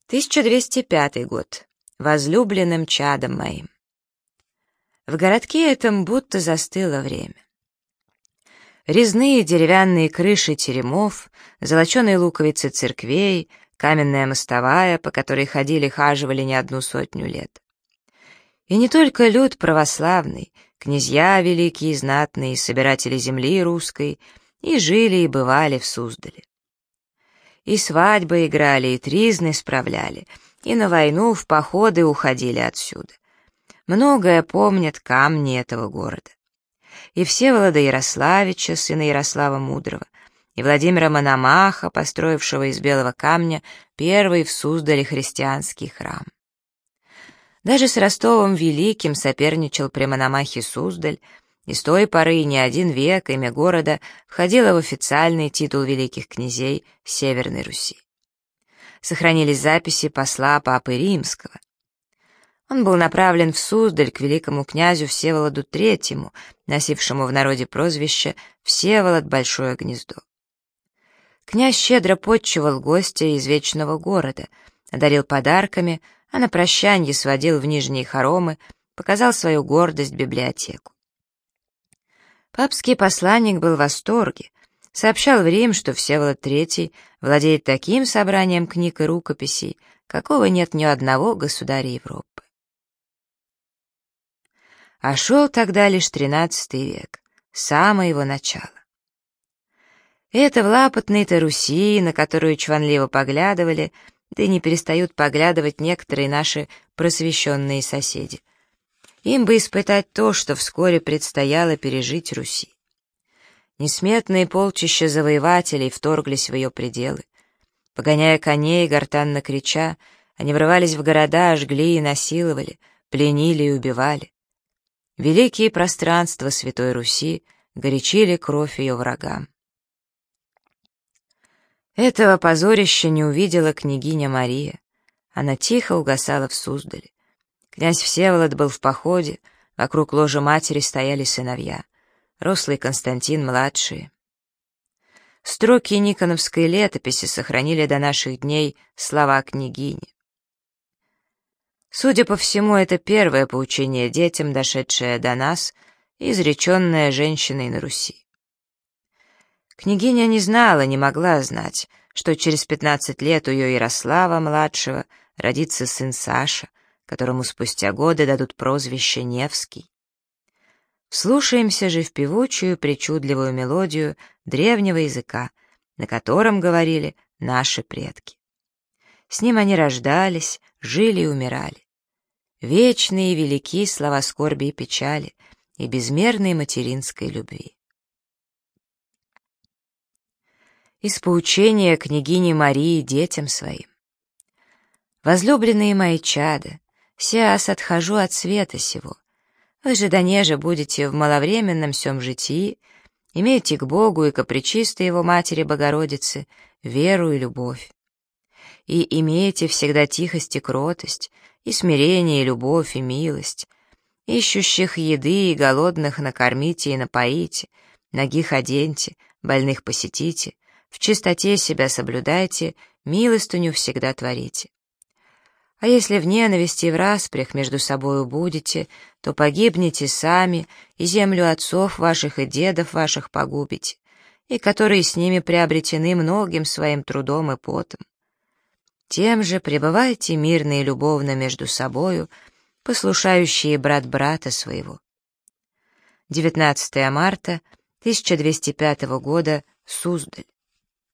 1205 год. Возлюбленным чадом моим. В городке этом будто застыло время. Резные деревянные крыши теремов, золоченые луковицы церквей, каменная мостовая, по которой ходили-хаживали не одну сотню лет. И не только люд православный, князья великие и знатные, собиратели земли русской, и жили и бывали в Суздале. И свадьбы играли, и тризны справляли, и на войну в походы уходили отсюда. Многое помнят камни этого города. И Всеволода Ярославича, сына Ярослава Мудрого, и Владимира Мономаха, построившего из белого камня первый в Суздале христианский храм. Даже с Ростовом Великим соперничал при Мономахе Суздаль, и с той поры не один век имя города входило в официальный титул великих князей Северной Руси. Сохранились записи посла Папы Римского. Он был направлен в Суздаль к великому князю Всеволоду III, носившему в народе прозвище «Всеволод Большое Гнездо». Князь щедро подчивал гостя из вечного города, одарил подарками, а на прощанье сводил в нижние хоромы, показал свою гордость библиотеку. Папский посланник был в восторге, сообщал в Рим, что Всеволод III владеет таким собранием книг и рукописей, какого нет ни у одного государя Европы. А шел тогда лишь XIII век, самое его начало. Это в лапотной-то Руси, на которую чванливо поглядывали, да и не перестают поглядывать некоторые наши просвещенные соседи. Им бы испытать то, что вскоре предстояло пережить Руси. Несметные полчища завоевателей вторглись в ее пределы. Погоняя коней, гортанно крича, они врывались в города, жгли и насиловали, пленили и убивали. Великие пространства Святой Руси горячили кровь ее врагам. Этого позорища не увидела княгиня Мария. Она тихо угасала в Суздале. Князь Всеволод был в походе, вокруг ложа матери стояли сыновья, рослый Константин младший. Строки Никоновской летописи сохранили до наших дней слова княгини. Судя по всему, это первое поучение детям, дошедшее до нас, изреченное женщиной на Руси. Княгиня не знала, не могла знать, что через 15 лет у ее Ярослава-младшего родится сын Саша, которому спустя годы дадут прозвище Невский. Вслушаемся же в певучую, причудливую мелодию древнего языка, на котором говорили наши предки. С ним они рождались, жили и умирали. Вечные и велики слова скорби и печали и безмерной материнской любви. Из поучения княгини Марии детям своим. «Возлюбленные мои чада, сеас отхожу от света сего. Вы же донеже будете в маловременном сём житии, имеете к Богу и ко пречистой Его Матери Богородице веру и любовь. И имеете всегда тихость и кротость, и смирение, и любовь, и милость. Ищущих еды и голодных накормите и напоите, нагих оденьте, больных посетите, в чистоте себя соблюдайте, милостыню всегда творите. А если в ненависти и в распрях между собою будете, то погибнете сами, и землю отцов ваших и дедов ваших погубите, и которые с ними приобретены многим своим трудом и потом. Тем же пребывайте мирно и любовно между собою, послушающие брат брата своего». 19 марта 1205 года, Суздаль.